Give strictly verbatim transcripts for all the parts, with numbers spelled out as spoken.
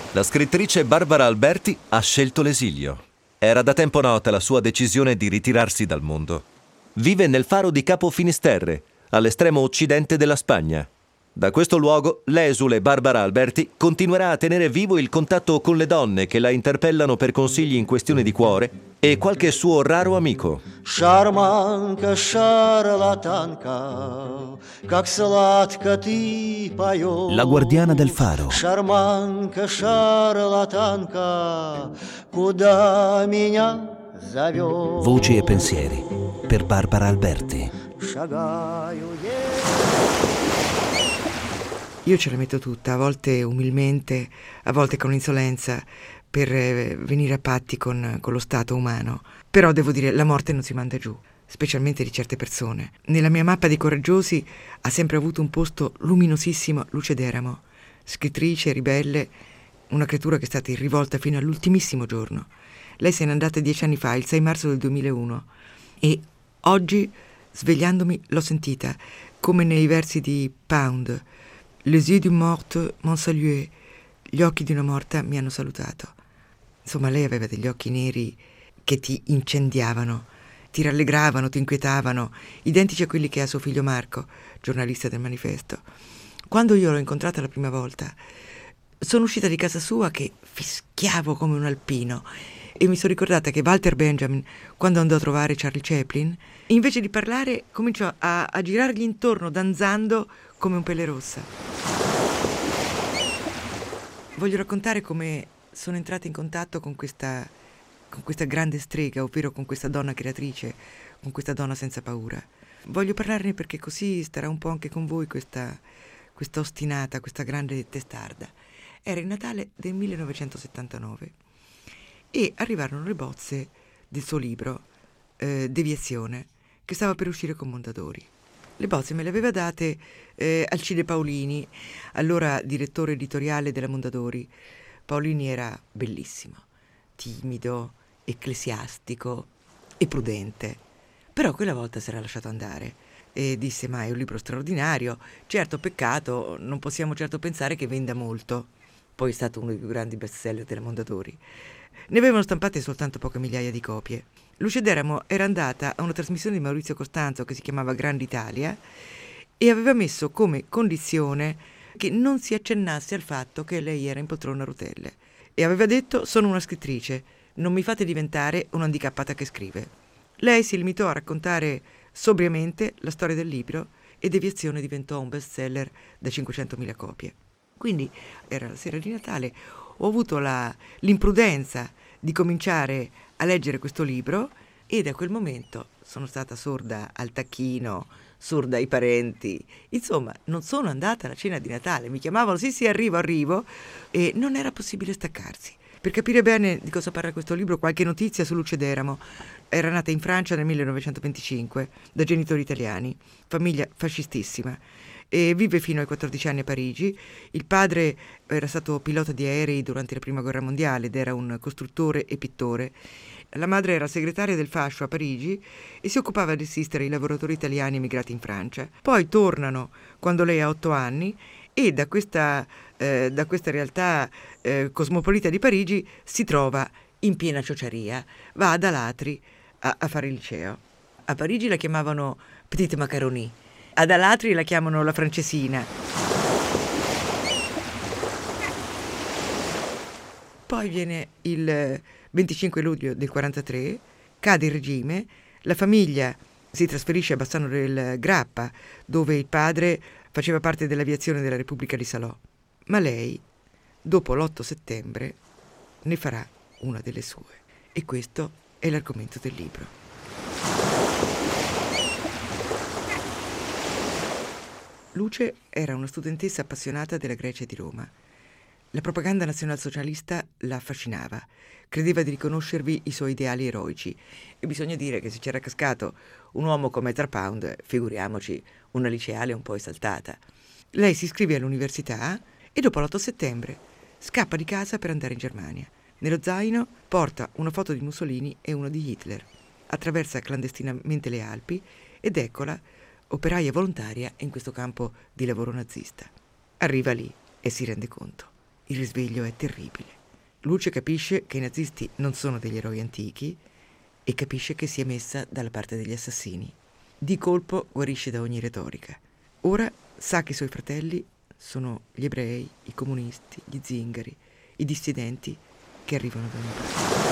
La scrittrice Barbara Alberti ha scelto l'esilio. Era da tempo nota la sua decisione di ritirarsi dal mondo. Vive nel faro di Capo Finisterre, all'estremo occidente della Spagna. Da questo luogo, l'esule Barbara Alberti continuerà a tenere vivo il contatto con le donne che la interpellano per consigli in questione di cuore e qualche suo raro amico. Шарманка, шарлатанка, как сладко ты поешь. La guardiana del faro. Шарманка, шарлатанка, куда меня зовешь? Voci e pensieri per Barbara Alberti. Шагаю я. Io ce la metto tutta, a volte umilmente, a volte con insolenza, per eh, venire a patti con, con lo stato umano. Però devo dire, la morte non si manda giù, specialmente di certe persone. Nella mia mappa dei coraggiosi ha sempre avuto un posto luminosissimo Luce d'Eramo, scrittrice, ribelle, una creatura che è stata in rivolta fino all'ultimissimo giorno. Lei se n'è andata dieci anni fa, il sei marzo del duemilauno, e oggi, svegliandomi, l'ho sentita, come nei versi di Pound. Les yeux d'une morte m'ont salué. Gli occhi di una morta mi hanno salutato. Insomma, lei aveva degli occhi neri che ti incendiavano, ti rallegravano, ti inquietavano, identici a quelli che ha suo figlio Marco, giornalista del Manifesto. Quando io l'ho incontrata la prima volta, sono uscita di casa sua che fischiavo come un alpino e mi sono ricordata che Walter Benjamin, quando andò a trovare Charlie Chaplin, invece di parlare cominciò a, a girargli intorno danzando come un pelle rossa. Voglio raccontare come sono entrata in contatto con questa, con questa grande strega, ovvero con questa donna creatrice, con questa donna senza paura. Voglio parlarne perché così starà un po' anche con voi questa, questa ostinata, questa grande testarda. Era il Natale del millenovecentosettantanove e arrivarono le bozze del suo libro, eh, Deviazione, che stava per uscire con Mondadori. Le bozze me le aveva date eh, Alcide Paolini, allora direttore editoriale della Mondadori. Paolini era bellissimo, timido, ecclesiastico e prudente, però quella volta si era lasciato andare e disse: ma è un libro straordinario, certo, peccato, non possiamo certo pensare che venda molto. Poi è stato uno dei più grandi bestseller della Mondadori. Ne avevano stampate soltanto poche migliaia di copie. Luce d'Eramo era andata a una trasmissione di Maurizio Costanzo che si chiamava Grande Italia e aveva messo come condizione che non si accennasse al fatto che lei era in poltrona a rotelle e aveva detto: sono una scrittrice, non mi fate diventare un'handicappata che scrive. Lei si limitò a raccontare sobriamente la storia del libro e Deviazione diventò un bestseller da cinquecentomila copie. Quindi era la sera di Natale, ho avuto la, l'imprudenza di cominciare a leggere questo libro e da quel momento sono stata sorda al tacchino, sorda ai parenti. Insomma, non sono andata alla cena di Natale, mi chiamavano sì sì arrivo, arrivo e non era possibile staccarsi. Per capire bene di cosa parla questo libro, qualche notizia su Luce d'Eramo. Era nata in Francia nel millenovecentoventicinque da genitori italiani, famiglia fascistissima, e vive fino ai quattordici anni a Parigi. Il padre era stato pilota di aerei durante la prima guerra mondiale ed era un costruttore e pittore. La madre era segretaria del fascio a Parigi e si occupava di assistere i lavoratori italiani emigrati in Francia. Poi tornano quando lei ha otto anni e da questa, eh, da questa realtà eh, cosmopolita di Parigi si trova in piena ciociaria. Va ad Alatri a, a fare il liceo. A Parigi la chiamavano Petite Macaroni. Ad Alatri la chiamano la francesina. Poi viene il venticinque luglio del quarantatré, cade il regime, la famiglia si trasferisce a Bassano del Grappa, dove il padre faceva parte dell'aviazione della Repubblica di Salò. Ma lei, dopo l'otto settembre, ne farà una delle sue. E questo è l'argomento del libro. Luce era una studentessa appassionata della Grecia e di Roma. La propaganda nazionalsocialista la affascinava, credeva di riconoscervi i suoi ideali eroici e bisogna dire che se c'era cascato un uomo come Edgar Pound, figuriamoci una liceale un po' esaltata. Lei si iscrive all'università e dopo l'otto settembre scappa di casa per andare in Germania. Nello zaino porta una foto di Mussolini e una di Hitler, attraversa clandestinamente le Alpi ed eccola operaia volontaria in questo campo di lavoro nazista. Arriva lì e si rende conto. il risveglio è terribile. Luce capisce che i nazisti non sono degli eroi antichi e capisce che si è messa dalla parte degli assassini. Di colpo guarisce da ogni retorica. Ora sa che i suoi fratelli sono gli ebrei, i comunisti, gli zingari, i dissidenti che arrivano da ogni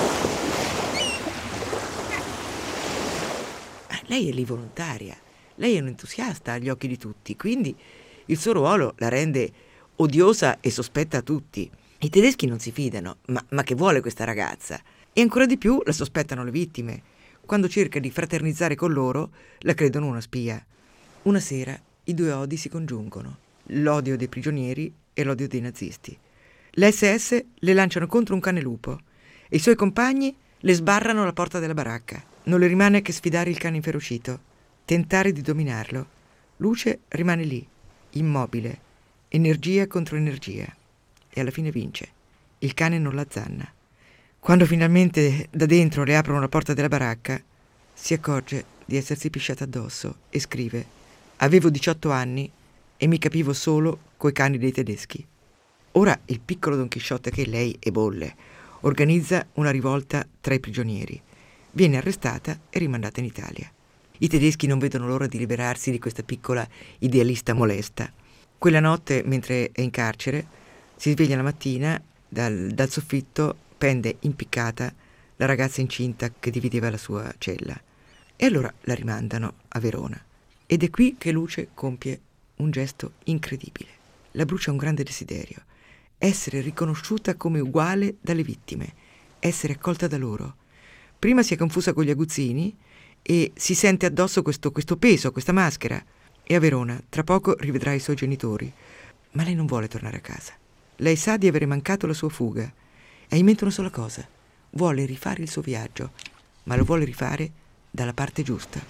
parte. Lei è lì volontaria, lei è un entusiasta agli occhi di tutti, quindi il suo ruolo la rende odiosa e sospetta a tutti. I tedeschi non si fidano, ma, ma che vuole questa ragazza? E ancora di più la sospettano le vittime. Quando cerca di fraternizzare con loro, la credono una spia. Una sera i due odi si congiungono, l'odio dei prigionieri e l'odio dei nazisti. Le esse esse le lanciano contro un cane lupo e i suoi compagni le sbarrano la porta della baracca. Non le rimane che sfidare il cane inferocito, tentare di dominarlo. Luce rimane lì, immobile, energia contro energia, e alla fine vince. Il cane non la zanna. Quando finalmente da dentro le aprono la porta della baracca, si accorge di essersi pisciata addosso e scrive: avevo diciotto anni e mi capivo solo coi cani dei tedeschi. Ora il piccolo Don Chisciotte, che lei ebolle, organizza una rivolta tra i prigionieri. Viene arrestata e rimandata in Italia. I tedeschi non vedono l'ora di liberarsi di questa piccola idealista molesta. Quella notte, mentre è in carcere, si sveglia la mattina, dal, dal soffitto pende impiccata la ragazza incinta che divideva la sua cella. E allora la rimandano a Verona. Ed è qui che Luce compie un gesto incredibile. La brucia un grande desiderio: essere riconosciuta come uguale dalle vittime, essere accolta da loro. Prima si è confusa con gli aguzzini e si sente addosso questo, questo peso, questa maschera. E a Verona, tra poco, rivedrà i suoi genitori. Ma lei non vuole tornare a casa. Lei sa di avere mancato la sua fuga. Ha in mente una sola cosa: vuole rifare il suo viaggio, ma lo vuole rifare dalla parte giusta.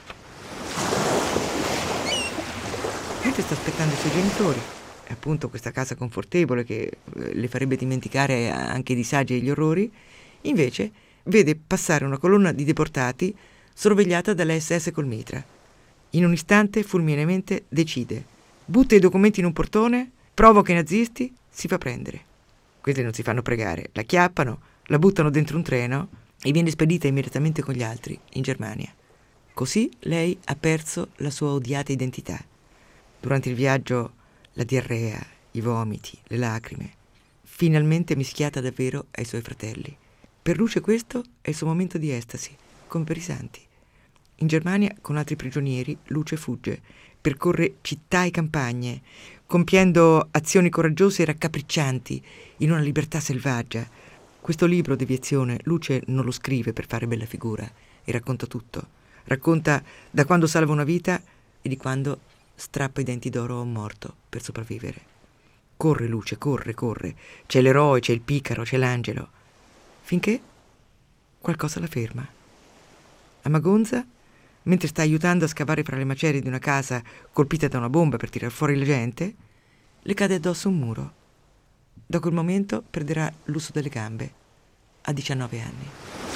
Mentre sta aspettando i suoi genitori, appunto questa casa confortevole che le farebbe dimenticare anche i disagi e gli orrori, invece vede passare una colonna di deportati sorvegliata dalle esse esse col mitra. In un istante fulmineamente decide, butta i documenti in un portone, provoca i nazisti, si fa prendere. Questi non si fanno pregare, la chiappano, la buttano dentro un treno e viene spedita immediatamente con gli altri in Germania. Così lei ha perso la sua odiata identità. Durante il viaggio la diarrea, i vomiti, le lacrime, finalmente mischiata davvero ai suoi fratelli. Per Luce questo è il suo momento di estasi, come per i santi. In Germania, con altri prigionieri, Luce fugge, percorre città e campagne, compiendo azioni coraggiose e raccapriccianti in una libertà selvaggia. Questo libro Deviazione Luce non lo scrive per fare bella figura e racconta tutto. Racconta da quando salva una vita e di quando strappa i denti d'oro a un morto per sopravvivere. Corre Luce, corre, corre. C'è l'eroe, c'è il picaro, c'è l'angelo. Finché qualcosa la ferma. A Magonza, mentre sta aiutando a scavare fra le macerie di una casa colpita da una bomba per tirar fuori la gente, le cade addosso un muro. Da quel momento perderà l'uso delle gambe. A diciannove anni.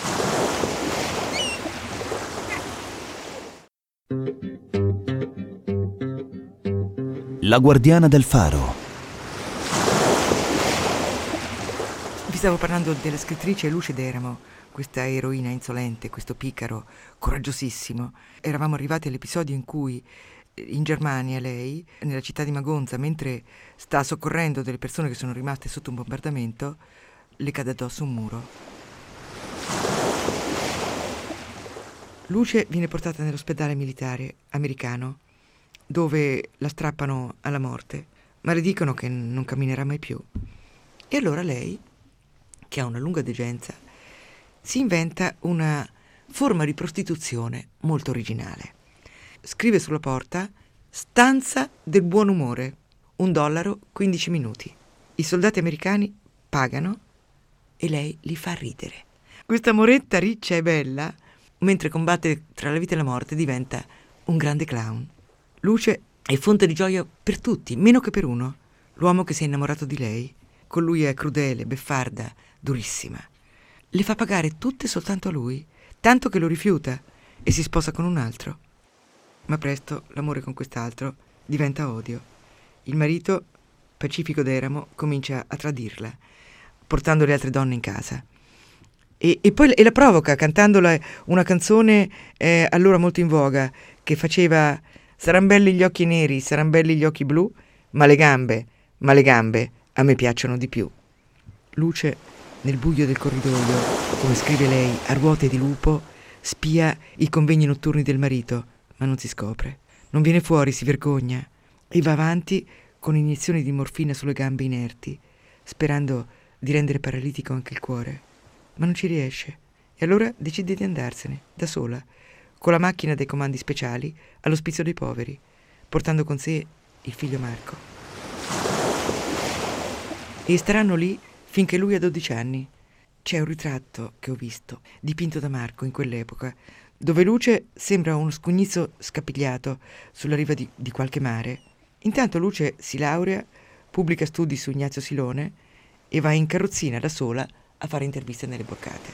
La guardiana del faro. Vi stavo parlando della scrittrice Luce d'Eramo, questa eroina insolente, questo picaro coraggiosissimo. Eravamo arrivati all'episodio in cui in Germania lei, nella città di Magonza, mentre sta soccorrendo delle persone che sono rimaste sotto un bombardamento, le cade addosso un muro. Luce viene portata nell'ospedale militare americano, dove la strappano alla morte, ma le dicono che non camminerà mai più. E allora lei, che ha una lunga degenza, si inventa una forma di prostituzione molto originale. Scrive sulla porta: stanza del buon umore, un dollaro, quindici minuti. I soldati americani pagano e lei li fa ridere. Questa moretta riccia e bella, mentre combatte tra la vita e la morte, diventa un grande clown. Luce è fonte di gioia per tutti, meno che per uno, l'uomo che si è innamorato di lei. Con lui è crudele, beffarda, durissima. Le fa pagare tutte soltanto a lui, tanto che lo rifiuta e si sposa con un altro. Ma presto l'amore con quest'altro diventa odio. Il marito Pacifico d'Eramo comincia a tradirla, portando le altre donne in casa. E, e poi e la provoca cantandola una canzone eh, allora molto in voga, che faceva: saran belli gli occhi neri, saran belli gli occhi blu, ma le gambe, ma le gambe a me piacciono di più. Luce, nel buio del corridoio, come scrive lei, a ruote di lupo, spia i convegni notturni del marito, ma non si scopre. Non viene fuori, si vergogna e va avanti con iniezioni di morfina sulle gambe inerti, sperando di rendere paralitico anche il cuore. Ma non ci riesce e allora decide di andarsene, da sola, con la macchina dei comandi speciali all'ospizio dei poveri, portando con sé il figlio Marco. E staranno lì finché lui ha dodici anni. C'è un ritratto che ho visto, dipinto da Marco in quell'epoca, dove Luce sembra uno scugnizzo scapigliato sulla riva di, di qualche mare. Intanto Luce si laurea, pubblica studi su Ignazio Silone e va in carrozzina da sola a fare interviste nelle borgate.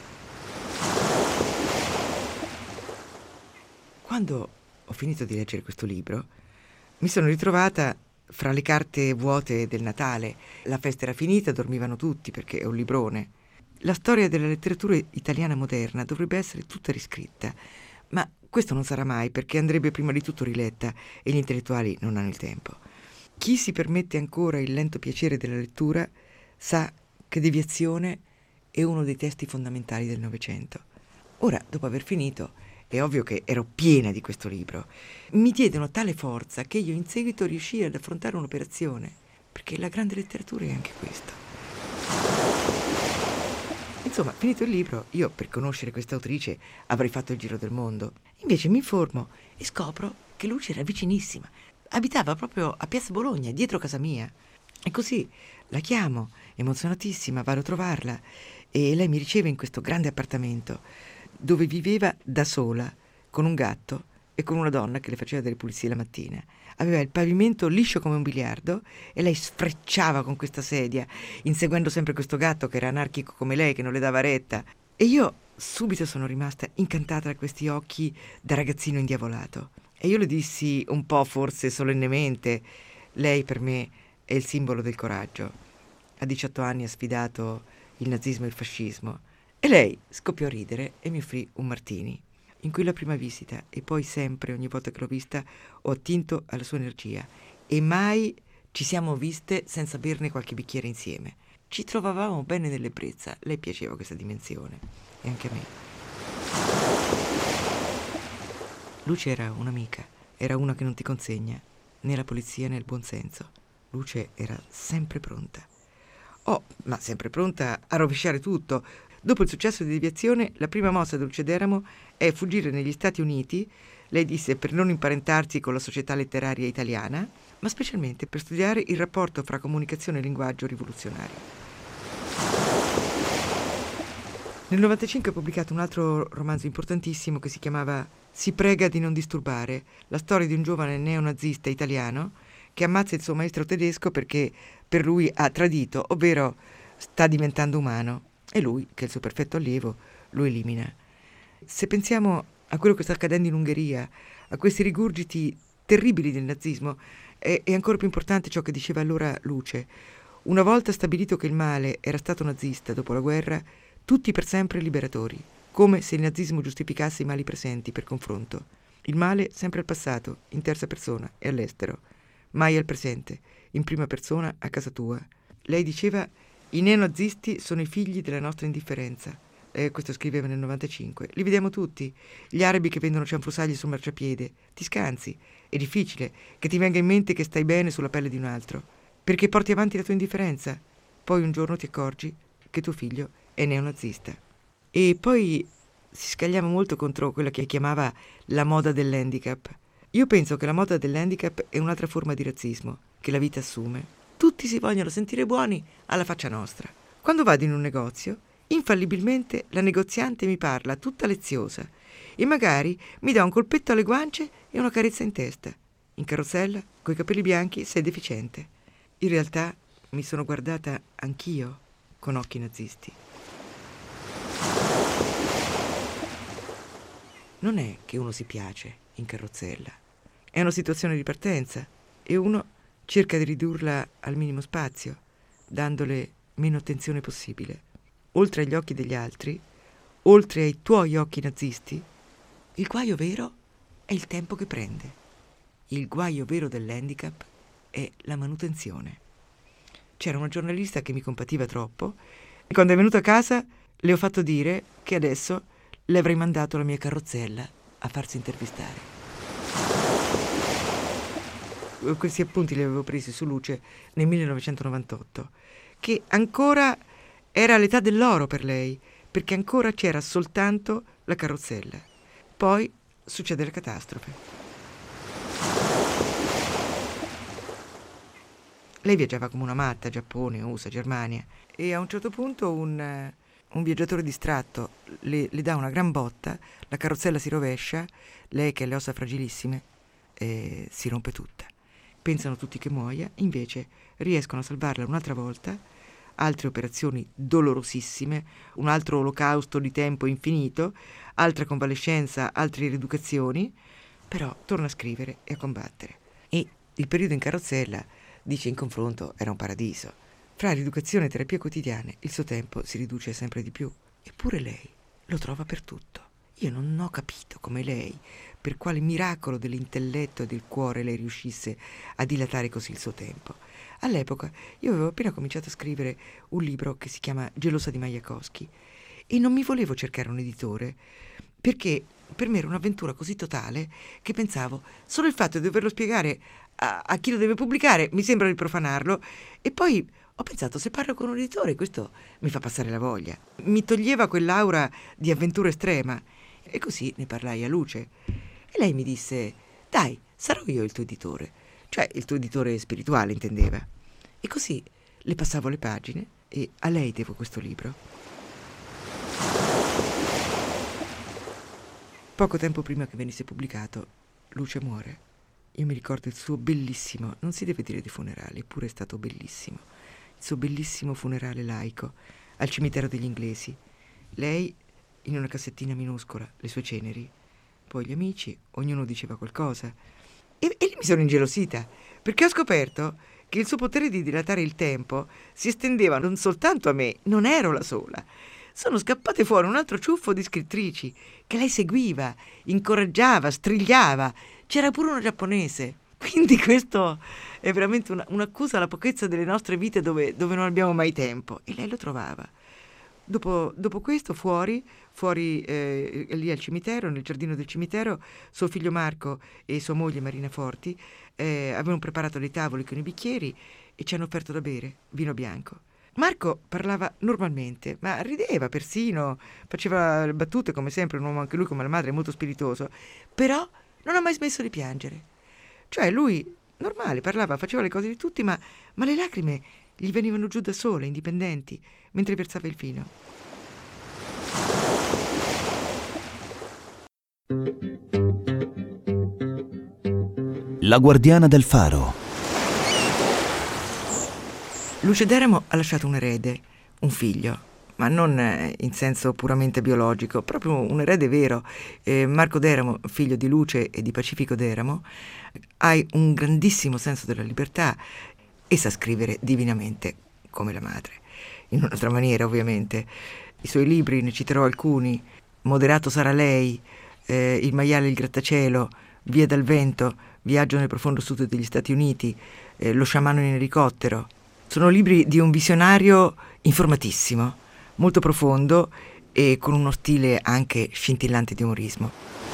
Quando ho finito di leggere questo libro, mi sono ritrovata fra le carte vuote del Natale. La festa era finita, dormivano tutti perché è un librone. La storia della letteratura italiana moderna dovrebbe essere tutta riscritta, ma questo non sarà mai perché andrebbe prima di tutto riletta e gli intellettuali non hanno il tempo. Chi si permette ancora il lento piacere della lettura sa che Deviazione è uno dei testi fondamentali del Novecento. Ora, dopo aver finito, è ovvio che ero piena di questo libro. Mi diedero tale forza che io in seguito riuscii ad affrontare un'operazione, perché la grande letteratura è anche questo. Insomma, finito il libro, io per conoscere questa autrice avrei fatto il giro del mondo. Invece mi informo e scopro che Luce era vicinissima. Abitava proprio a Piazza Bologna, dietro casa mia. E così la chiamo, emozionatissima, vado a trovarla e lei mi riceve in questo grande appartamento dove viveva da sola, con un gatto e con una donna che le faceva delle pulizie la mattina. Aveva il pavimento liscio come un biliardo e lei sfrecciava con questa sedia, inseguendo sempre questo gatto che era anarchico come lei, che non le dava retta. E io subito sono rimasta incantata da questi occhi da ragazzino indiavolato. E io le dissi, un po' forse solennemente: lei per me è il simbolo del coraggio. A diciotto anni ha sfidato il nazismo e il fascismo. E lei scoppiò a ridere e mi offrì un martini. In quella prima visita e poi sempre, ogni volta che l'ho vista, ho attinto alla sua energia e mai ci siamo viste senza berne qualche bicchiere insieme. Ci trovavamo bene nell'ebbrezza, lei piaceva questa dimensione e anche a me. Luce era un'amica, era una che non ti consegna né la polizia né il buonsenso. Luce era sempre pronta. Oh, ma sempre pronta a rovesciare tutto. Dopo il successo di Deviazione, la prima mossa di Luce d'Eramo è fuggire negli Stati Uniti, lei disse per non imparentarsi con la società letteraria italiana, ma specialmente per studiare il rapporto fra comunicazione e linguaggio rivoluzionario. Nel novantacinque ha pubblicato un altro romanzo importantissimo che si chiamava Si prega di non disturbare, la storia di un giovane neonazista italiano che ammazza il suo maestro tedesco perché per lui ha tradito, ovvero sta diventando umano. E lui, che è il suo perfetto allievo, lo elimina. Se pensiamo a quello che sta accadendo in Ungheria, a questi rigurgiti terribili del nazismo, è, è ancora più importante ciò che diceva allora Luce. Una volta stabilito che il male era stato nazista dopo la guerra, tutti per sempre liberatori, come se il nazismo giustificasse i mali presenti per confronto. Il male sempre al passato, in terza persona e all'estero, mai al presente, in prima persona a casa tua. Lei diceva: i neonazisti sono i figli della nostra indifferenza. Eh, questo scriveva nel novantacinque. Li vediamo tutti. Gli arabi che vendono cianfrusaglie sul marciapiede. Ti scansi. È difficile che ti venga in mente che stai bene sulla pelle di un altro, perché porti avanti la tua indifferenza. Poi un giorno ti accorgi che tuo figlio è neonazista. E poi si scagliava molto contro quella che chiamava la moda dell'handicap. Io penso che la moda dell'handicap è un'altra forma di razzismo che la vita assume. Tutti si vogliono sentire buoni alla faccia nostra. Quando vado in un negozio, infallibilmente la negoziante mi parla tutta leziosa e magari mi dà un colpetto alle guance e una carezza in testa. In carrozzella, coi capelli bianchi, sei deficiente. In realtà mi sono guardata anch'io con occhi nazisti. Non è che uno si piace in carrozzella, è una situazione di partenza e uno cerca di ridurla al minimo spazio, dandole meno attenzione possibile. Oltre agli occhi degli altri, oltre ai tuoi occhi nazisti, il guaio vero è il tempo che prende. Il guaio vero dell'handicap è la manutenzione. C'era una giornalista che mi compativa troppo e quando è venuta a casa le ho fatto dire che adesso le avrei mandato la mia carrozzella a farsi intervistare. Questi appunti li avevo presi su Luce nel millenovecentonovantotto, che ancora era l'età dell'oro per lei, perché ancora c'era soltanto la carrozzella. Poi succede la catastrofe. Lei viaggiava come una matta, Giappone, U S A, Germania, e a un certo punto un, un viaggiatore distratto le, le dà una gran botta, la carrozzella si rovescia, lei che ha le ossa fragilissime eh, si rompe tutta. Pensano tutti che muoia, invece riescono a salvarla un'altra volta, altre operazioni dolorosissime, un altro olocausto di tempo infinito, altra convalescenza, altre rieducazioni, però torna a scrivere e a combattere. E il periodo in carrozzella, dice in confronto, era un paradiso. Fra rieducazione e terapie quotidiane il suo tempo si riduce sempre di più. Eppure lei lo trova per tutto. Io non ho capito come lei, per quale miracolo dell'intelletto e del cuore lei riuscisse a dilatare così il suo tempo. All'epoca io avevo appena cominciato a scrivere un libro che si chiama Gelosa di Majakovskij e non mi volevo cercare un editore perché per me era un'avventura così totale che pensavo solo il fatto di doverlo spiegare a, a chi lo deve pubblicare mi sembra di profanarlo, e poi ho pensato, se parlo con un editore questo mi fa passare la voglia, mi toglieva quell'aura di avventura estrema, e così ne parlai a Luce e lei mi disse: dai, sarò io il tuo editore, cioè il tuo editore spirituale, intendeva. E così le passavo le pagine e a lei devo questo libro. Poco tempo prima che venisse pubblicato, Luce muore. Io mi ricordo il suo bellissimo, non si deve dire di funerale, eppure è stato bellissimo, il suo bellissimo funerale laico al cimitero degli Inglesi. Lei in una cassettina minuscola, le sue ceneri, poi gli amici, ognuno diceva qualcosa. E, e lì mi sono ingelosita, perché ho scoperto che il suo potere di dilatare il tempo si estendeva non soltanto a me, non ero la sola. Sono scappate fuori un altro ciuffo di scrittrici che lei seguiva, incoraggiava, strigliava. C'era pure una giapponese. Quindi questo è veramente una, un'accusa alla pochezza delle nostre vite dove, dove non abbiamo mai tempo. E lei lo trovava. Dopo, dopo questo, fuori, fuori eh, lì al cimitero, nel giardino del cimitero, suo figlio Marco e sua moglie Marina Forti eh, avevano preparato dei tavoli con i bicchieri e ci hanno offerto da bere vino bianco. Marco parlava normalmente, ma rideva persino, faceva battute come sempre, un uomo anche lui come la madre, molto spiritoso, però non ha mai smesso di piangere. Cioè lui, normale, parlava, faceva le cose di tutti, ma, ma le lacrime gli venivano giù da sole, indipendenti, mentre versava il vino. La guardiana del faro. Luce d'Eramo ha lasciato un erede, un figlio, ma non in senso puramente biologico, proprio un erede vero. Eh, Marco d'Eramo, figlio di Luce e di Pacifico d'Eramo, ha un grandissimo senso della libertà e sa scrivere divinamente come la madre, in un'altra maniera ovviamente. I suoi libri, ne citerò alcuni: Moderato sarà lei, eh, Il maiale e il grattacielo, Via dal vento, Viaggio nel profondo sud degli Stati Uniti, eh, Lo sciamano in elicottero. Sono libri di un visionario informatissimo, molto profondo e con uno stile anche scintillante di umorismo.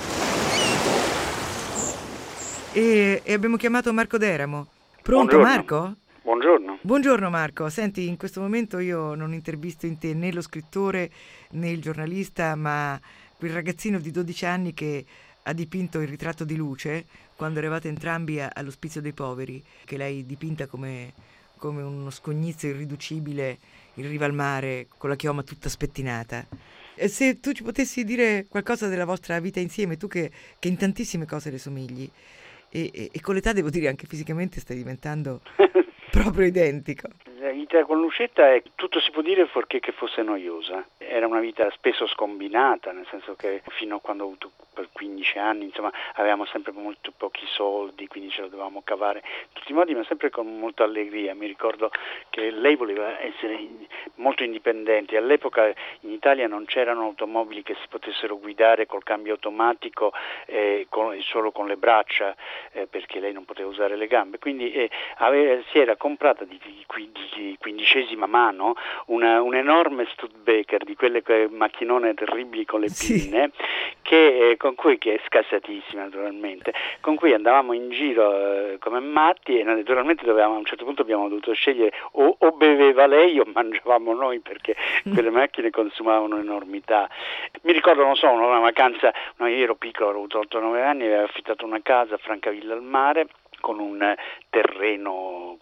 E, e abbiamo chiamato Marco d'Eramo. Pronto, Buongiorno. Marco? Buongiorno. Buongiorno Marco, senti, in questo momento io non intervisto in te né lo scrittore né il giornalista, ma quel ragazzino di dodici anni che ha dipinto il ritratto di Luce quando eravate entrambi a, all'Ospizio dei Poveri, che l'hai dipinta come, come uno scognizzo irriducibile in riva al mare, con la chioma tutta spettinata. E se tu ci potessi dire qualcosa della vostra vita insieme, tu che, che in tantissime cose le somigli, e, e, e con l'età devo dire anche fisicamente stai diventando proprio identico. La vita con Lucetta è, tutto si può dire fuorché che fosse noiosa. Era una vita spesso scombinata, nel senso che fino a quando ho avuto per quindici anni, insomma avevamo sempre molto pochi soldi, quindi ce la dovevamo cavare in tutti i modi, ma sempre con molta allegria. Mi ricordo che lei voleva essere molto indipendente. All'epoca in Italia non c'erano automobili che si potessero guidare col cambio automatico eh, con, solo con le braccia, eh, perché lei non poteva usare le gambe, quindi eh, aveva, si era comprata di, di, di quindicesima mano una, un enorme Studebaker, di quelle que, macchinone terribili con le pinne, sì. che, eh, con cui, che è scassatissima naturalmente, con cui andavamo in giro eh, come matti, e naturalmente dovevamo, a un certo punto abbiamo dovuto scegliere o, o beveva lei o mangiavamo noi, perché quelle macchine consumavano un'enormità. Mi ricordo, non so, una vacanza, no, io ero piccolo, avevo avuto otto nove anni, avevo affittato una casa a Francavilla al mare, con un terreno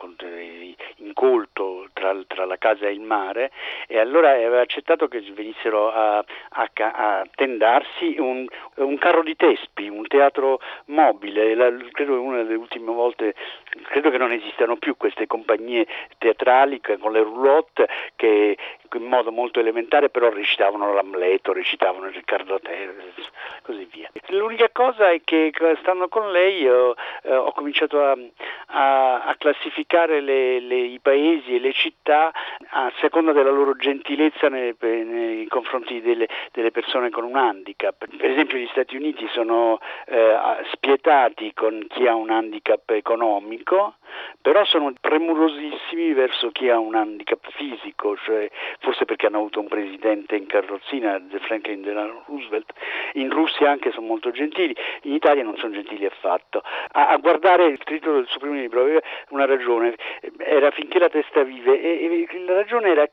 incolto tra, tra la casa e il mare, e allora aveva accettato che venissero a, a, a tendarsi un, un carro di Tespi, un teatro mobile. La, credo che una delle ultime volte, credo che non esistano più queste compagnie teatrali con le roulotte che in modo molto elementare però recitavano l'Amleto, recitavano Riccardo Terzi, così via. L'unica cosa è che stando con lei io, eh, ho cominciato a, a, a classificare le, le, i paesi e le città a seconda della loro gentilezza nei, nei confronti delle, delle persone con un handicap. Per esempio gli Stati Uniti sono eh, spietati con chi ha un handicap economico, però sono premurosissimi verso chi ha un handicap fisico, cioè forse perché hanno avuto un presidente in carrozzina, Franklin Delano Roosevelt. In Russia anche sono molto gentili, in Italia non sono gentili affatto. A, a guardare il titolo del suo primo libro aveva una ragione, era Finché la testa vive, e, e la ragione era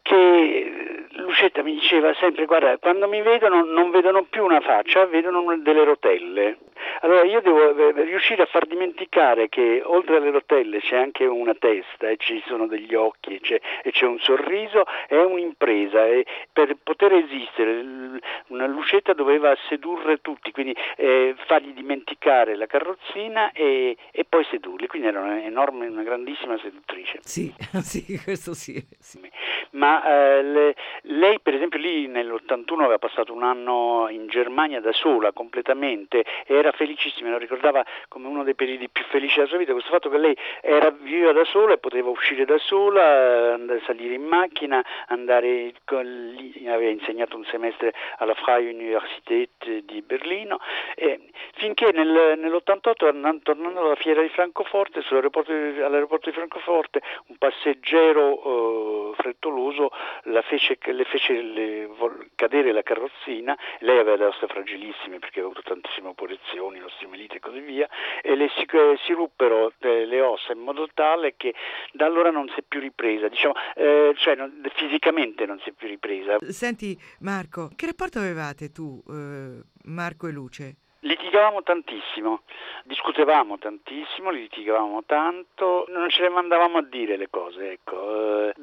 che Lucetta mi diceva sempre: guarda, quando mi vedono non vedono più una faccia, vedono delle rotelle. Allora io devo riuscire a far dimenticare che oltre alle rotelle c'è anche una testa, e ci sono degli occhi, e c'è, e c'è un sorriso, è un'impresa, e per poter esistere una Lucetta doveva sedurre tutti, quindi eh, fargli dimenticare la carrozzina e, e poi sedurli, quindi era una enorme, una grandissima seduttrice. Sì, sì, questo sì. sì. Ma eh, le, lei per esempio lì nell'ottantuno aveva passato un anno in Germania da sola completamente, e era felicissima, lo ricordava come uno dei periodi più felici della sua vita, questo fatto che lei era, viveva da sola e poteva uscire da sola, andare, salire in macchina, andare con, lì, aveva insegnato un semestre alla Freie Universität di Berlino, e finché nel, nell'ottantotto, tornando alla fiera di Francoforte, sull'aeroporto, all'aeroporto di Francoforte, un passeggero eh, frettoloso la fece, le fece le, cadere la carrozzina. Lei aveva le ossa fragilissime perché aveva avuto tantissime operazioni, l'osteomielite e così via, e le si, si ruppero eh, le ossa in modo tale che da allora non si è più ripresa, diciamo, eh, cioè non, fisicamente non si è più ripresa. Senti Marco, che rapporto avevate tu, eh, Marco e Luce? Litigavamo tantissimo, discutevamo tantissimo, litigavamo tanto, non ce le mandavamo a dire le cose, ecco. Eh,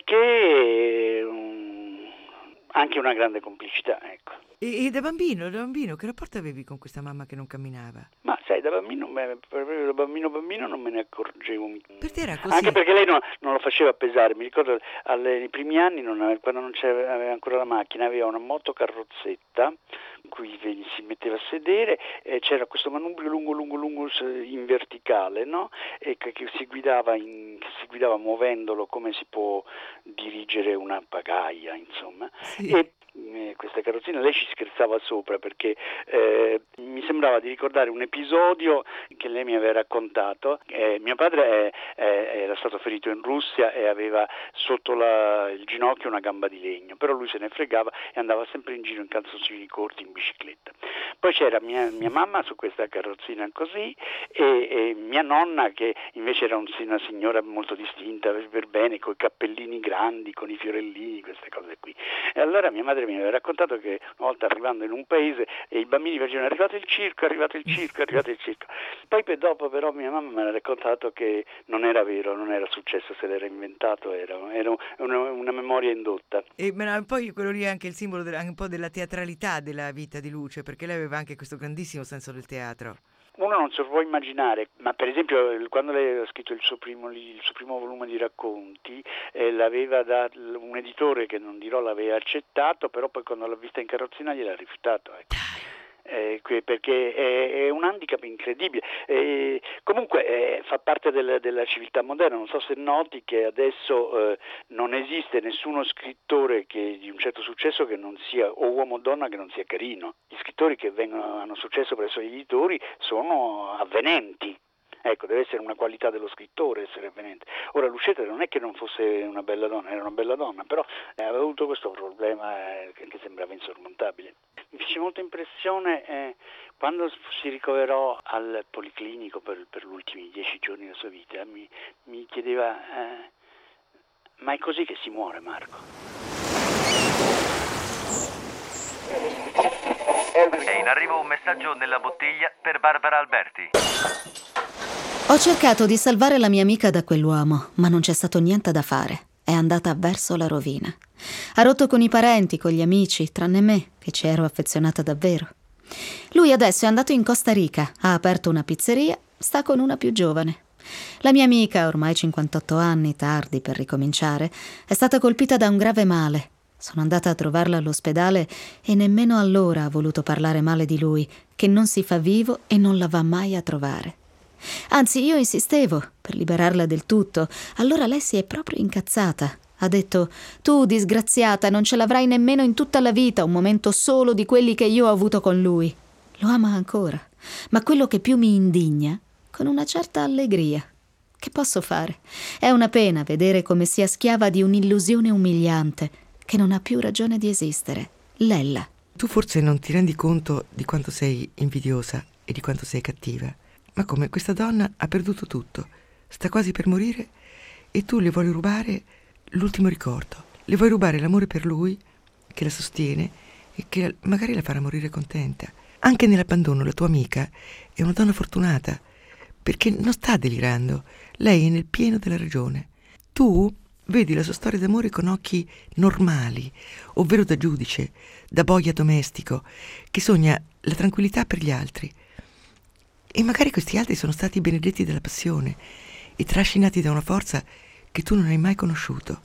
dopodiché um, anche una grande complicità, ecco. E, e da bambino, da bambino, che rapporto avevi con questa mamma che non camminava? Ma sai, da bambino, proprio da bambino bambino non me ne accorgevo. Per te era così? Anche perché lei non, non lo faceva pesare. Mi ricordo alle, nei primi anni, non, quando non c'aveva ancora la macchina, aveva una motocarrozzetta in cui si metteva a sedere, e c'era questo manubrio lungo lungo lungo in verticale, no? E che, che si guidava in, che si guidava muovendolo come si può dirigere una pagaia, insomma. Sì. E questa carrozzina, lei ci scherzava sopra perché eh, mi sembrava di ricordare un episodio che lei mi aveva raccontato. Eh, mio padre è, è, era stato ferito in Russia e aveva sotto la, il ginocchio una gamba di legno, però lui se ne fregava e andava sempre in giro in calzoncini corti, in bicicletta. Poi c'era mia, mia mamma su questa carrozzina così, e, e mia nonna che invece era un, una signora molto distinta, per bene, con i cappellini grandi, con i fiorellini, queste cose qui. E allora mia madre mi aveva raccontato che una volta arrivando in un paese e i bambini facevano: è arrivato il circo, è arrivato il circo, è arrivato il circo. Poi per dopo però mia mamma mi ha raccontato che non era vero, non era successo, se l'era inventato, era, era una, una memoria indotta. E ma poi quello lì è anche il simbolo della, un po' della teatralità della vita di Luce, perché lei aveva anche questo grandissimo senso del teatro. Uno non se lo può immaginare, ma per esempio quando lei aveva scritto il suo primo, il suo primo volume di racconti, eh, l'aveva da un editore che non dirò l'aveva accettato, però poi quando l'ha vista in carrozzina gliel'ha rifiutato, ecco. eh, perché è, è un handicap incredibile. Eh, comunque eh, fa parte del, della civiltà moderna. Non so se noti che adesso eh, non esiste nessuno scrittore che, di un certo successo che non sia, o uomo o donna, che non sia carino. Gli scrittori che vengono, hanno successo presso gli editori sono avvenenti. Ecco, deve essere una qualità dello scrittore essere avvenente. Ora Lucetta non è che non fosse una bella donna, era una bella donna, però aveva avuto questo problema eh, che sembrava insormontabile. Mi fece molta impressione eh, quando si ricoverò al Policlinico per, per gli ultimi dieci giorni della sua vita, mi, mi chiedeva eh, ma è così che si muore, Marco? È in arrivo un messaggio nella bottiglia per Barbara Alberti. Ho cercato di salvare la mia amica da quell'uomo, ma non c'è stato niente da fare. È andata verso la rovina. Ha rotto con i parenti, con gli amici, tranne me, che ci ero affezionata davvero. Lui adesso è andato in Costa Rica, ha aperto una pizzeria, sta con una più giovane. La mia amica, ormai cinquantotto anni, tardi per ricominciare, è stata colpita da un grave male. Sono andata a trovarla all'ospedale e nemmeno allora ha voluto parlare male di lui, che non si fa vivo e non la va mai a trovare. Anzi, io insistevo per liberarla del tutto. Allora lei si è proprio incazzata. Ha detto: tu, disgraziata, non ce l'avrai nemmeno in tutta la vita un momento solo di quelli che io ho avuto con lui. Lo ama ancora, ma quello che più mi indigna, con una certa allegria. Che posso fare? È una pena vedere come sia schiava di un'illusione umiliante che non ha più ragione di esistere. Lella. Tu forse non ti rendi conto di quanto sei invidiosa e di quanto sei cattiva. Ma come questa donna ha perduto tutto, sta quasi per morire e tu le vuoi rubare l'ultimo ricordo. Le vuoi rubare l'amore per lui, che la sostiene e che magari la farà morire contenta. Anche nell'abbandono la tua amica è una donna fortunata, perché non sta delirando. Lei è nel pieno della ragione. Tu vedi la sua storia d'amore con occhi normali, ovvero da giudice, da boia domestico, che sogna la tranquillità per gli altri. E magari questi altri sono stati benedetti dalla passione e trascinati da una forza che tu non hai mai conosciuto.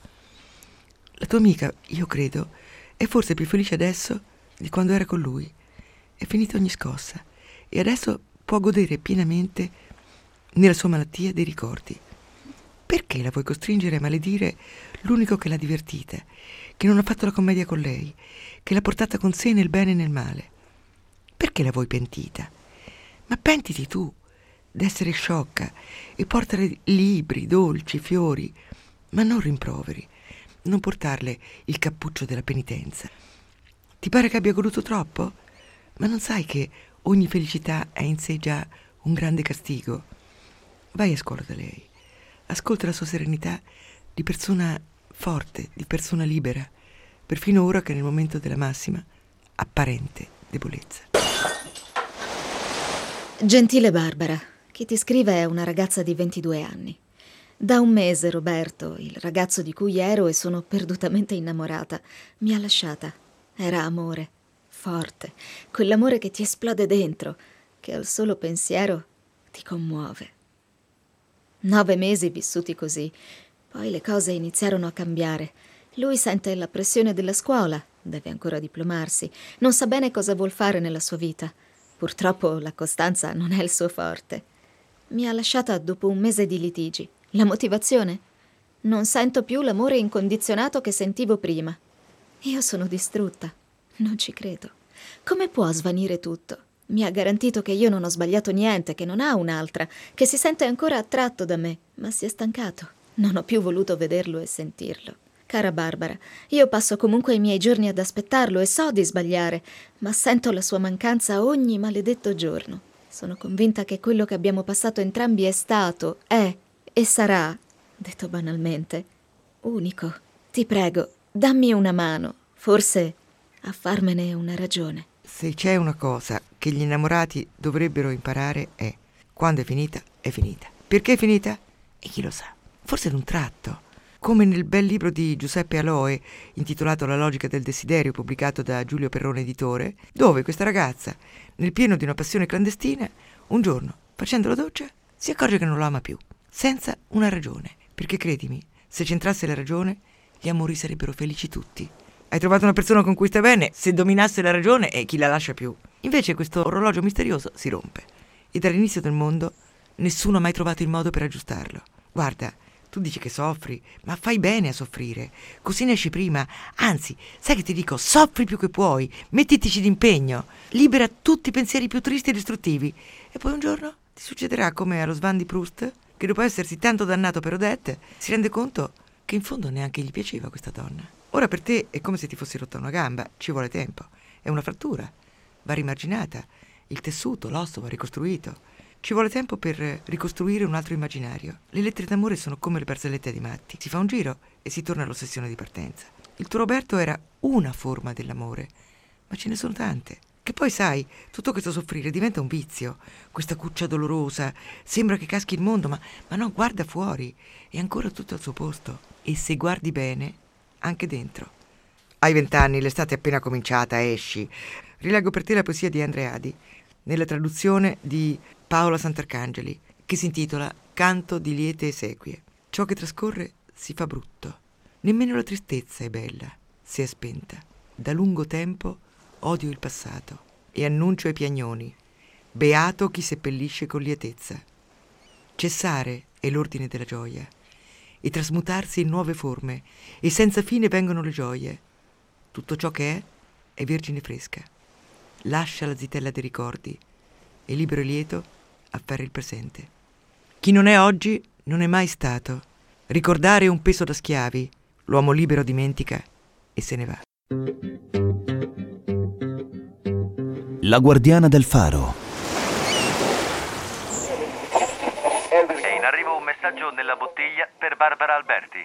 La tua amica, io credo, è forse più felice adesso di quando era con lui. È finita ogni scossa e adesso può godere pienamente nella sua malattia dei ricordi. Perché la vuoi costringere a maledire l'unico che l'ha divertita, che non ha fatto la commedia con lei, che l'ha portata con sé nel bene e nel male? Perché la vuoi pentita? Ma pentiti tu d'essere sciocca e portare libri, dolci, fiori, ma non rimproveri, non portarle il cappuccio della penitenza. Ti pare che abbia goduto troppo? Ma non sai che ogni felicità è in sé già un grande castigo? Vai a scuola da lei, ascolta la sua serenità di persona forte, di persona libera, perfino ora che è nel momento della massima apparente debolezza. Gentile Barbara, chi ti scrive è una ragazza di ventidue anni. Da un mese Roberto, il ragazzo di cui ero e sono perdutamente innamorata, mi ha lasciata. Era amore, forte, quell'amore che ti esplode dentro, che al solo pensiero ti commuove. Nove mesi vissuti così, poi le cose iniziarono a cambiare. Lui sente la pressione della scuola, deve ancora diplomarsi, non sa bene cosa vuol fare nella sua vita. Purtroppo la costanza non è il suo forte. Mi ha lasciata dopo un mese di litigi. La motivazione? Non sento più l'amore incondizionato che sentivo prima. Io sono distrutta. Non ci credo. Come può svanire tutto? Mi ha garantito che io non ho sbagliato niente, che non ha un'altra, che si sente ancora attratto da me, ma si è stancato. Non ho più voluto vederlo e sentirlo. Cara Barbara, io passo comunque i miei giorni ad aspettarlo e so di sbagliare, ma sento la sua mancanza ogni maledetto giorno. Sono convinta che quello che abbiamo passato entrambi è stato, è e sarà, detto banalmente, unico. Ti prego, dammi una mano, forse a farmene una ragione. Se c'è una cosa che gli innamorati dovrebbero imparare è: quando è finita, è finita. Perché è finita? E chi lo sa? Forse d'un tratto. Come nel bel libro di Giuseppe Aloe, intitolato La logica del desiderio, pubblicato da Giulio Perrone editore, dove questa ragazza, nel pieno di una passione clandestina, un giorno, facendo la doccia, si accorge che non lo ama più, senza una ragione. Perché credimi, se c'entrasse la ragione, gli amori sarebbero felici tutti. Hai trovato una persona con cui stai bene, se dominasse la ragione, e chi la lascia più? Invece questo orologio misterioso si rompe e dall'inizio del mondo nessuno ha mai trovato il modo per aggiustarlo. Guarda, tu dici che soffri, ma fai bene a soffrire, così ne esci prima. Anzi, sai che ti dico, soffri più che puoi, mettitici d'impegno, libera tutti i pensieri più tristi e distruttivi e poi un giorno ti succederà come allo Svan di Proust, che dopo essersi tanto dannato per Odette si rende conto che in fondo neanche gli piaceva questa donna. Ora per te è come se ti fossi rotta una gamba, ci vuole tempo, è una frattura, va rimarginata, il tessuto, l'osso va ricostruito. Ci vuole tempo per ricostruire un altro immaginario. Le lettere d'amore sono come le barzellette di matti. Si fa un giro e si torna all'ossessione di partenza. Il tuo Roberto era una forma dell'amore, ma ce ne sono tante. Che poi sai, tutto questo soffrire diventa un vizio. Questa cuccia dolorosa, sembra che caschi il mondo, ma, ma no, guarda fuori, è ancora tutto al suo posto. E se guardi bene, anche dentro. Hai vent'anni, l'estate è appena cominciata, esci. Rileggo per te la poesia di Andreadi, nella traduzione di Paola Sant'Arcangeli, che si intitola Canto di liete esequie. Ciò che trascorre si fa brutto. Nemmeno la tristezza è bella, si è spenta. Da lungo tempo odio il passato e annuncio ai piagnoni: beato chi seppellisce con lietezza. Cessare è l'ordine della gioia e trasmutarsi in nuove forme, e senza fine vengono le gioie. Tutto ciò che è è vergine fresca. Lascia la zitella dei ricordi e libero e lieto afferra il presente. Chi non è oggi non è mai stato. Ricordare è un peso da schiavi. L'uomo libero dimentica e se ne va. La guardiana del faro. È in arrivo un messaggio nella bottiglia per Barbara Alberti.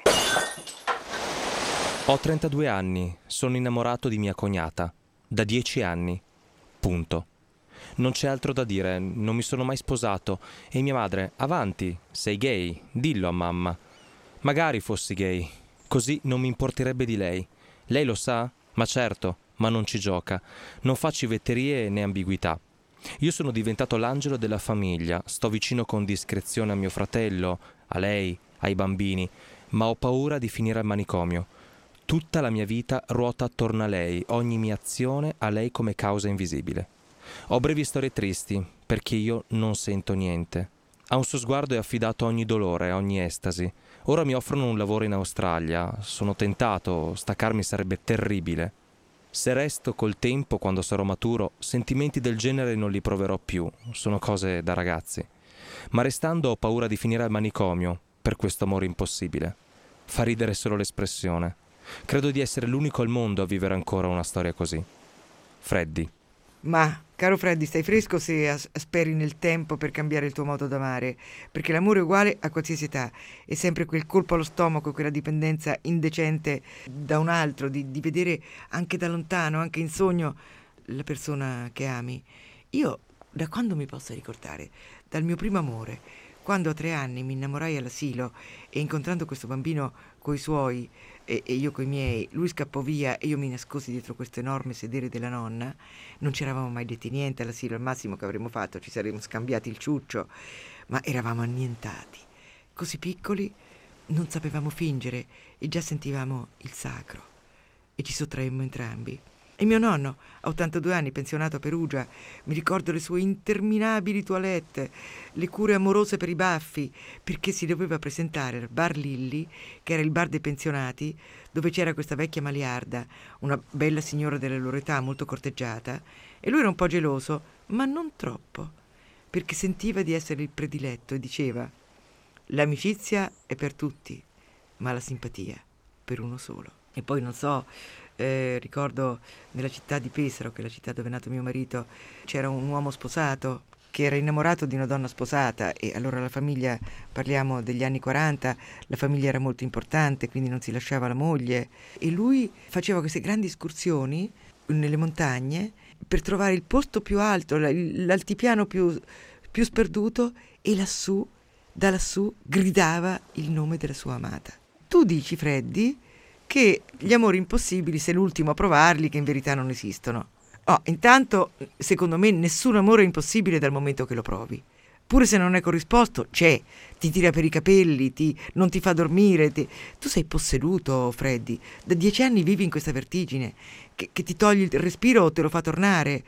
Ho trentadue anni, sono innamorato di mia cognata. Da dieci anni. Punto. Non c'è altro da dire, non mi sono mai sposato. E mia madre: avanti, sei gay, dillo a mamma. Magari fossi gay, così non mi importerebbe di lei. Lei lo sa? Ma certo, ma non ci gioca. Non fa civetterie né ambiguità. Io sono diventato l'angelo della famiglia, sto vicino con discrezione a mio fratello, a lei, ai bambini, ma ho paura di finire al manicomio. Tutta la mia vita ruota attorno a lei, ogni mia azione ha lei come causa invisibile. Ho brevi storie tristi, perché io non sento niente. A un suo sguardo è affidato ogni dolore, ogni estasi. Ora mi offrono un lavoro in Australia, sono tentato, staccarmi sarebbe terribile. Se resto col tempo, quando sarò maturo, sentimenti del genere non li proverò più, sono cose da ragazzi. Ma restando ho paura di finire al manicomio, per questo amore impossibile. Fa ridere solo l'espressione. Credo di essere l'unico al mondo a vivere ancora una storia così. Freddy. Ma, caro Freddy, stai fresco se as- speri nel tempo per cambiare il tuo modo d'amare, perché l'amore è uguale a qualsiasi età, è sempre quel colpo allo stomaco, quella dipendenza indecente da un altro, di, di vedere anche da lontano, anche in sogno, la persona che ami. Io, da quando mi posso ricordare, dal mio primo amore, quando a tre anni mi innamorai all'asilo e incontrando questo bambino coi suoi e, e io coi miei, lui scappò via e io mi nascosi dietro questo enorme sedere della nonna. Non ci eravamo mai detti niente all'asilo, al massimo che avremmo fatto ci saremmo scambiati il ciuccio, ma eravamo annientati, così piccoli, non sapevamo fingere e già sentivamo il sacro e ci sottraemmo entrambi. E mio nonno, a ottantadue anni, pensionato a Perugia, mi ricordo le sue interminabili toilette, le cure amorose per i baffi, perché si doveva presentare al bar Lilli, che era il bar dei pensionati, dove c'era questa vecchia maliarda, una bella signora della loro età, molto corteggiata, e lui era un po' geloso, ma non troppo, perché sentiva di essere il prediletto e diceva: l'amicizia è per tutti, ma la simpatia per uno solo. E poi non so... Eh, ricordo nella città di Pesaro, che è la città dove è nato mio marito, c'era un uomo sposato che era innamorato di una donna sposata, e allora la famiglia, parliamo degli anni quaranta, la famiglia era molto importante, quindi non si lasciava la moglie, e lui faceva queste grandi escursioni nelle montagne per trovare il posto più alto, l'altipiano più, più sperduto, e lassù, da lassù gridava il nome della sua amata. Tu dici, Freddy, che gli amori impossibili sei l'ultimo a provarli, che in verità non esistono. Oh, intanto, secondo me, nessun amore è impossibile dal momento che lo provi. Pure se non è corrisposto, c'è, ti tira per i capelli, ti, non ti fa dormire. Ti... Tu sei posseduto, Freddy. Da dieci anni vivi in questa vertigine, che, che ti toglie il respiro o te lo fa tornare.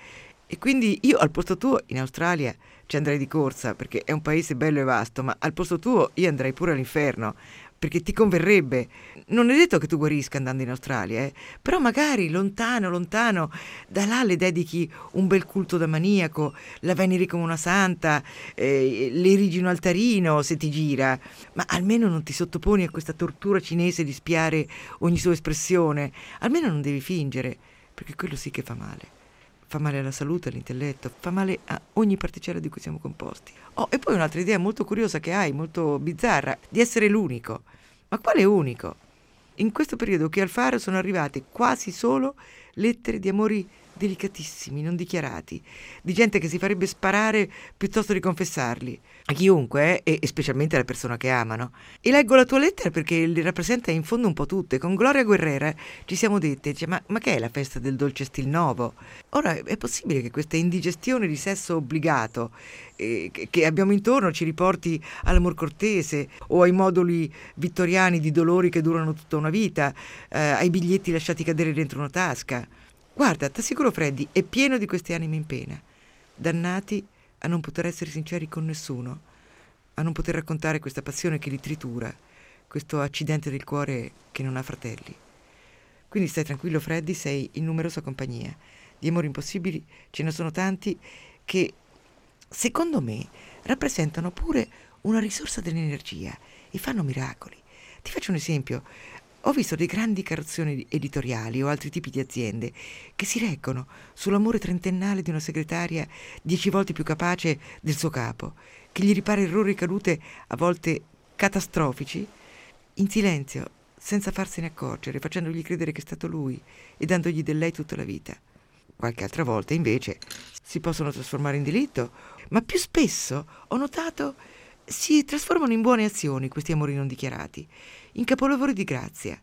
E quindi io al posto tuo in Australia ci andrei di corsa, perché è un paese bello e vasto, ma al posto tuo io andrei pure all'inferno, perché ti converrebbe. Non è detto che tu guarisca andando in Australia, eh? Però magari lontano, lontano, da là le dedichi un bel culto da maniaco, la veneri come una santa, eh, le erigi un altarino se ti gira, ma almeno non ti sottoponi a questa tortura cinese di spiare ogni sua espressione, almeno non devi fingere, perché quello sì che fa male. Fa male alla salute, all'intelletto, fa male a ogni particella di cui siamo composti. Oh, e poi un'altra idea molto curiosa che hai, molto bizzarra, di essere l'unico. Ma quale unico? In questo periodo qui al Faro sono arrivate quasi solo lettere di amori delicatissimi, non dichiarati, di gente che si farebbe sparare piuttosto di confessarli, a chiunque, eh, e specialmente alla persona che amano. E leggo la tua lettera perché le rappresenta in fondo un po' tutte. Con Gloria Guerrera ci siamo dette, cioè, ma, ma che è la festa del dolce stil novo? Ora, è possibile che questa indigestione di sesso obbligato eh, che, che abbiamo intorno ci riporti all'amor cortese o ai moduli vittoriani di dolori che durano tutta una vita, eh, ai biglietti lasciati cadere dentro una tasca? Guarda, t'assicuro Freddy, è pieno di queste anime in pena, dannati a non poter essere sinceri con nessuno, a non poter raccontare questa passione che li tritura, questo accidente del cuore che non ha fratelli. Quindi stai tranquillo Freddy, sei in numerosa compagnia. Di amori impossibili ce ne sono tanti che, secondo me, rappresentano pure una risorsa dell'energia e fanno miracoli. Ti faccio un esempio. Ho visto dei grandi carrozzoni editoriali o altri tipi di aziende che si reggono sull'amore trentennale di una segretaria dieci volte più capace del suo capo, che gli ripara errori e cadute a volte catastrofici, in silenzio, senza farsene accorgere, facendogli credere che è stato lui e dandogli del lei tutta la vita. Qualche altra volta, invece, si possono trasformare in delitto, ma più spesso, ho notato, si trasformano in buone azioni questi amori non dichiarati, in capolavori di grazia.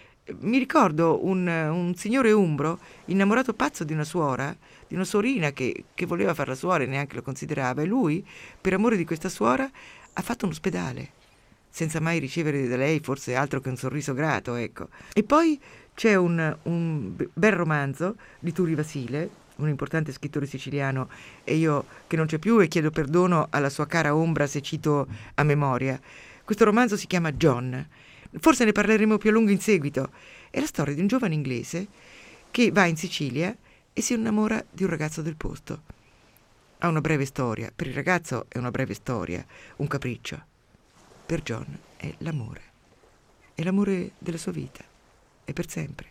Mi ricordo un, un signore umbro innamorato pazzo di una suora, di una suorina che, che voleva fare la suora e neanche lo considerava, e lui, per amore di questa suora, ha fatto un ospedale, senza mai ricevere da lei forse altro che un sorriso grato, ecco. E poi c'è un, un bel romanzo di Turi Vasile, un importante scrittore siciliano, e io che non c'è più e chiedo perdono alla sua cara ombra se cito a memoria. Questo romanzo si chiama John. Forse ne parleremo più a lungo in seguito. È la storia di un giovane inglese che va in Sicilia e si innamora di un ragazzo del posto. Ha una breve storia. Per il ragazzo è una breve storia, un capriccio. Per John è l'amore. È l'amore della sua vita. È per sempre.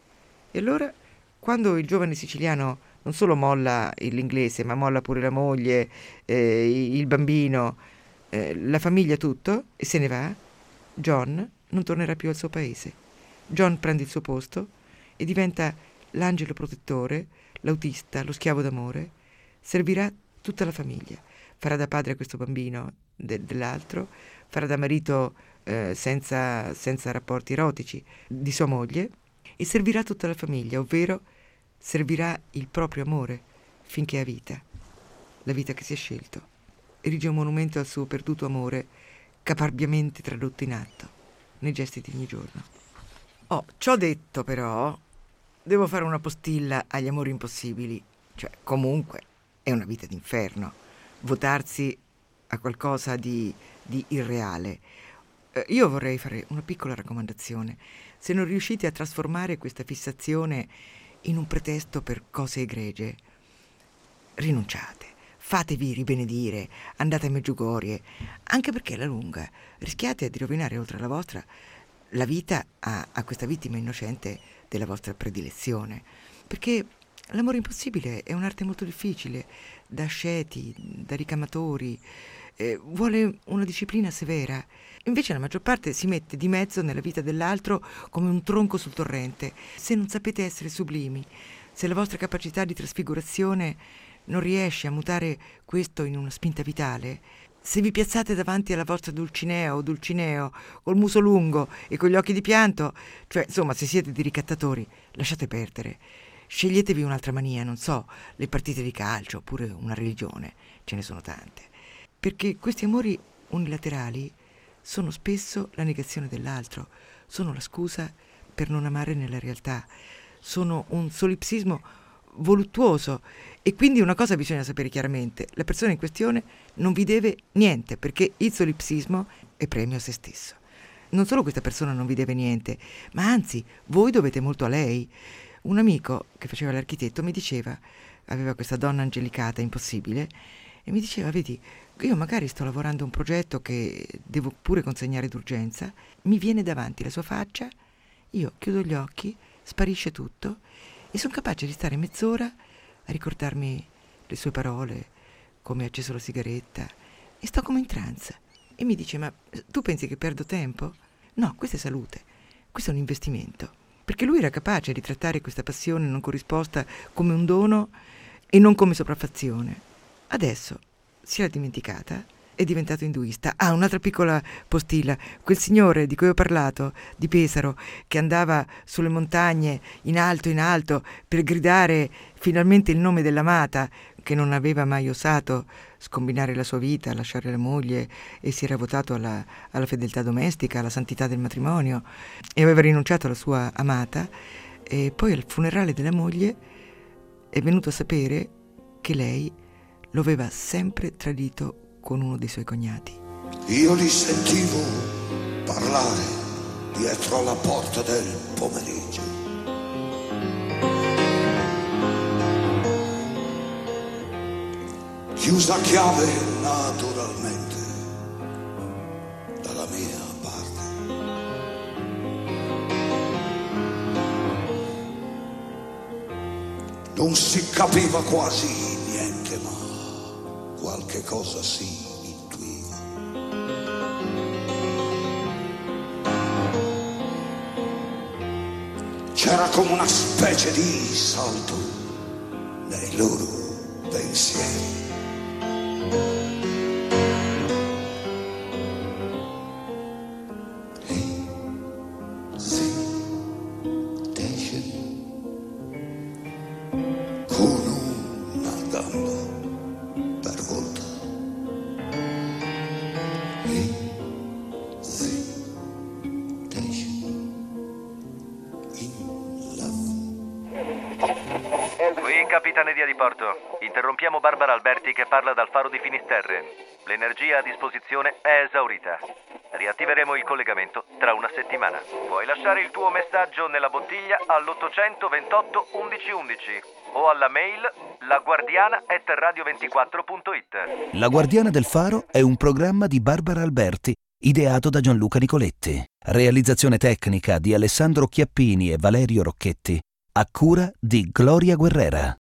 E allora, quando il giovane siciliano non solo molla l'inglese, ma molla pure la moglie, eh, il bambino, eh, la famiglia, tutto, e se ne va, John non tornerà più al suo paese. John prende il suo posto e diventa l'angelo protettore, l'autista, lo schiavo d'amore. Servirà tutta la famiglia. Farà da padre a questo bambino de- dell'altro, farà da marito eh, senza, senza rapporti erotici di sua moglie, e servirà tutta la famiglia, ovvero servirà il proprio amore finché ha vita, la vita che si è scelto. Erige un monumento al suo perduto amore, caparbiamente tradotto in atto nei gesti di ogni giorno. Oh, ciò detto però, devo fare una postilla agli amori impossibili. Cioè, comunque, è una vita d'inferno votarsi a qualcosa di, di irreale. Eh, io vorrei fare una piccola raccomandazione. Se non riuscite a trasformare questa fissazione in un pretesto per cose egregie, rinunciate. Fatevi ribenedire, andate a Meggiugorie, anche perché alla lunga rischiate di rovinare oltre alla vostra la vita a, a questa vittima innocente della vostra predilezione, perché l'amore impossibile è un'arte molto difficile, da asceti, da ricamatori, eh, vuole una disciplina severa. Invece la maggior parte si mette di mezzo nella vita dell'altro come un tronco sul torrente. Se non sapete essere sublimi, se la vostra capacità di trasfigurazione non riesce a mutare questo in una spinta vitale, se vi piazzate davanti alla vostra Dulcinea o Dulcineo col muso lungo e con gli occhi di pianto, cioè insomma se siete dei ricattatori, lasciate perdere. Sceglietevi un'altra mania, non so, le partite di calcio oppure una religione, ce ne sono tante. Perché questi amori unilaterali sono spesso la negazione dell'altro, sono la scusa per non amare nella realtà, sono un solipsismo voluttuoso. E quindi una cosa bisogna sapere chiaramente: la persona in questione non vi deve niente, perché il solipsismo è premio a se stesso. Non solo questa persona non vi deve niente, ma anzi voi dovete molto a lei. Un amico che faceva l'architetto mi diceva, aveva questa donna angelicata impossibile, e mi diceva: vedi, io magari sto lavorando a un progetto che devo pure consegnare d'urgenza, mi viene davanti la sua faccia, io chiudo gli occhi, sparisce tutto e sono capace di stare mezz'ora a ricordarmi le sue parole, come ha acceso la sigaretta, e sto come in trance. E mi dice: ma tu pensi che perdo tempo? No, questa è salute, questo è un investimento. Perché lui era capace di trattare questa passione non corrisposta come un dono e non come sopraffazione. Adesso si era dimenticata, è diventato induista. Ah, un'altra piccola postilla: quel signore di cui ho parlato, di Pesaro, che andava sulle montagne in alto in alto per gridare finalmente il nome dell'amata, che non aveva mai osato scombinare la sua vita, lasciare la moglie, e si era votato alla, alla fedeltà domestica, alla santità del matrimonio, e aveva rinunciato alla sua amata, e poi al funerale della moglie è venuto a sapere che lei lo aveva sempre tradito con uno dei suoi cognati. Io li sentivo parlare dietro la porta del pomeriggio. Chiusa a chiave naturalmente dalla mia parte. Non si capiva quasi niente, ma qualche cosa si intuiva. C'era come una specie di salto nei loro pensieri. Capitaneria di Porto. Interrompiamo Barbara Alberti che parla dal faro di Finisterre. L'energia a disposizione è esaurita. Riattiveremo il collegamento tra una settimana. Puoi lasciare il tuo messaggio nella bottiglia all'ottocento ventotto undici undici o alla mail laguardiana chiocciola radio ventiquattro punto it. La Guardiana del Faro è un programma di Barbara Alberti, ideato da Gianluca Nicoletti. Realizzazione tecnica di Alessandro Chiappini e Valerio Rocchetti, a cura di Gloria Guerrera.